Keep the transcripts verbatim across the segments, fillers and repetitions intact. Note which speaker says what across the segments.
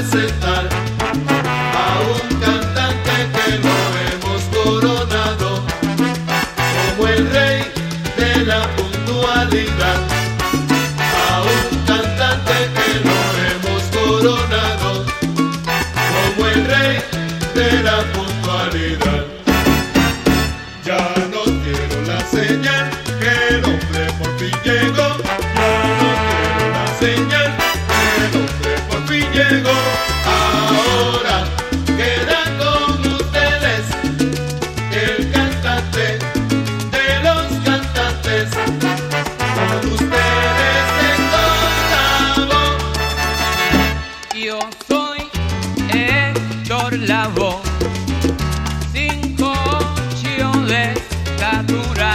Speaker 1: presentar a un cantante que lo hemos coronado como el rey de la puntualidad. A un cantante que lo hemos coronado como el rey de la puntualidad. Ya no quiero la señal que el hombre por fin llegó. Ya no quiero la señal que el hombre por fin llegó. Ahora queda con ustedes el cantante de los cantantes. Con ustedes encontramos.
Speaker 2: Yo soy Héctor Lavoe, cinco ocho de estatura.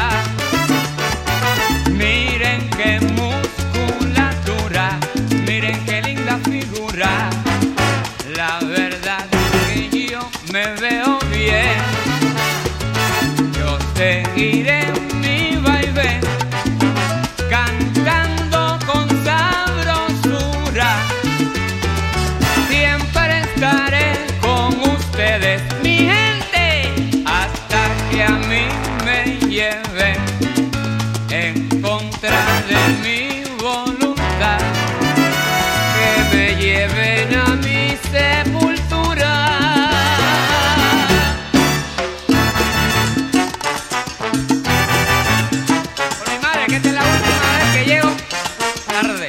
Speaker 2: Miren qué musculatura, miren qué linda figura. La verdad que yo me veo bien. Yo seguiré mi vaivén cantando con sabrosura. Siempre estaré con ustedes, mi gente, hasta que a mí me lleven en contra de mi voluntad, que me lleven a mi sepultura. Por mi madre, que esta es la última vez que llego tarde.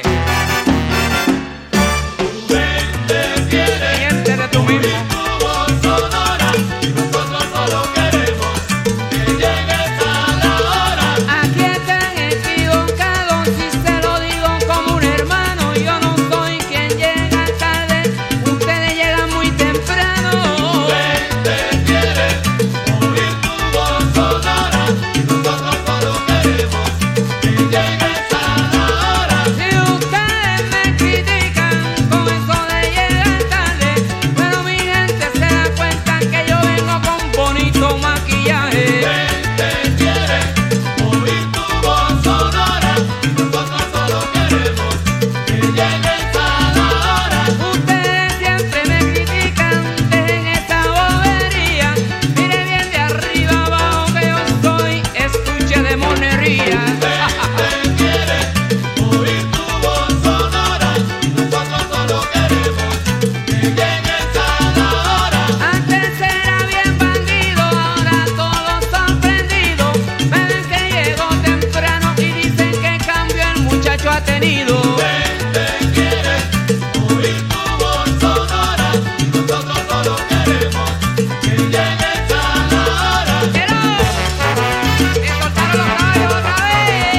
Speaker 1: Tú ven, te quieres
Speaker 2: Gente de tu
Speaker 1: oír
Speaker 2: mismo.
Speaker 1: tu voz sonora y nosotros solo queremos que llegues a la hora.
Speaker 2: Aquí están equivocados si se lo digo como un hermano. Yo no soy quien llega tarde, ustedes llegan muy temprano.
Speaker 1: Ven, te quieres oír tu voz sonora y nosotros solo queremos que llegues a la hora.
Speaker 2: Si ustedes me critican con eso de llegar tarde, pero mi gente se da cuenta que yo vengo con bonito maquillaje.
Speaker 1: Ven, te quieres oír tu voz sonora y nosotros solo queremos que llegues a la hora.
Speaker 2: Ustedes siempre me critican, dejen esa bobería. Mire bien de arriba abajo que yo soy estuche de monería.
Speaker 1: Te quieres oír tu voz sonora y nosotros solo queremos que llegues a la hora.
Speaker 2: Antes era bien bandido, ahora todos sorprendidos. Me ven que llego temprano y dicen que cambio el muchacho ha tenido.
Speaker 1: Te quieres oír tu voz sonora y nosotros solo queremos que llegues a la hora.
Speaker 2: Pero me soltaron los caballos otra vez.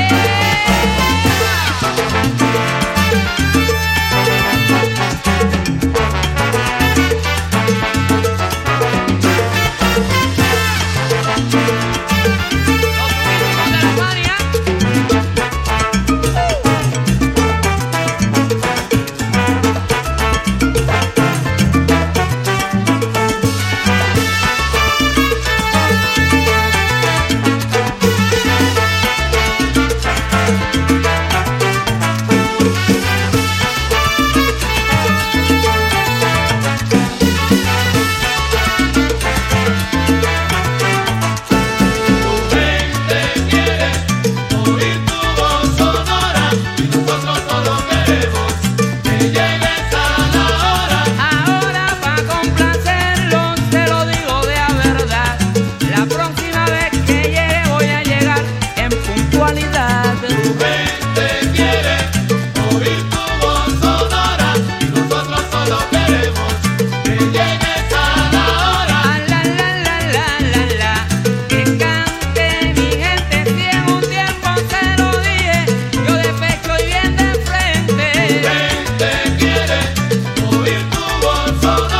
Speaker 2: Los últimos de la Fania.
Speaker 1: Ven, te quieres oír tu voz sonora y nosotros solo queremos que llegues a la hora.
Speaker 2: Ahora pa' complacerlo, se lo digo de a verdad. La próxima vez que llegue voy a llegar en puntualidad.
Speaker 1: Ven, te quieres oír tu voz sonora y nosotros solo queremos que llegues a la hora.
Speaker 2: Ah, la, la, la, la, la, la. Que cante mi gente, si en un tiempo se lo dije, yo de pecho y bien de frente.
Speaker 1: Ven, te quieres oír tu voz sonora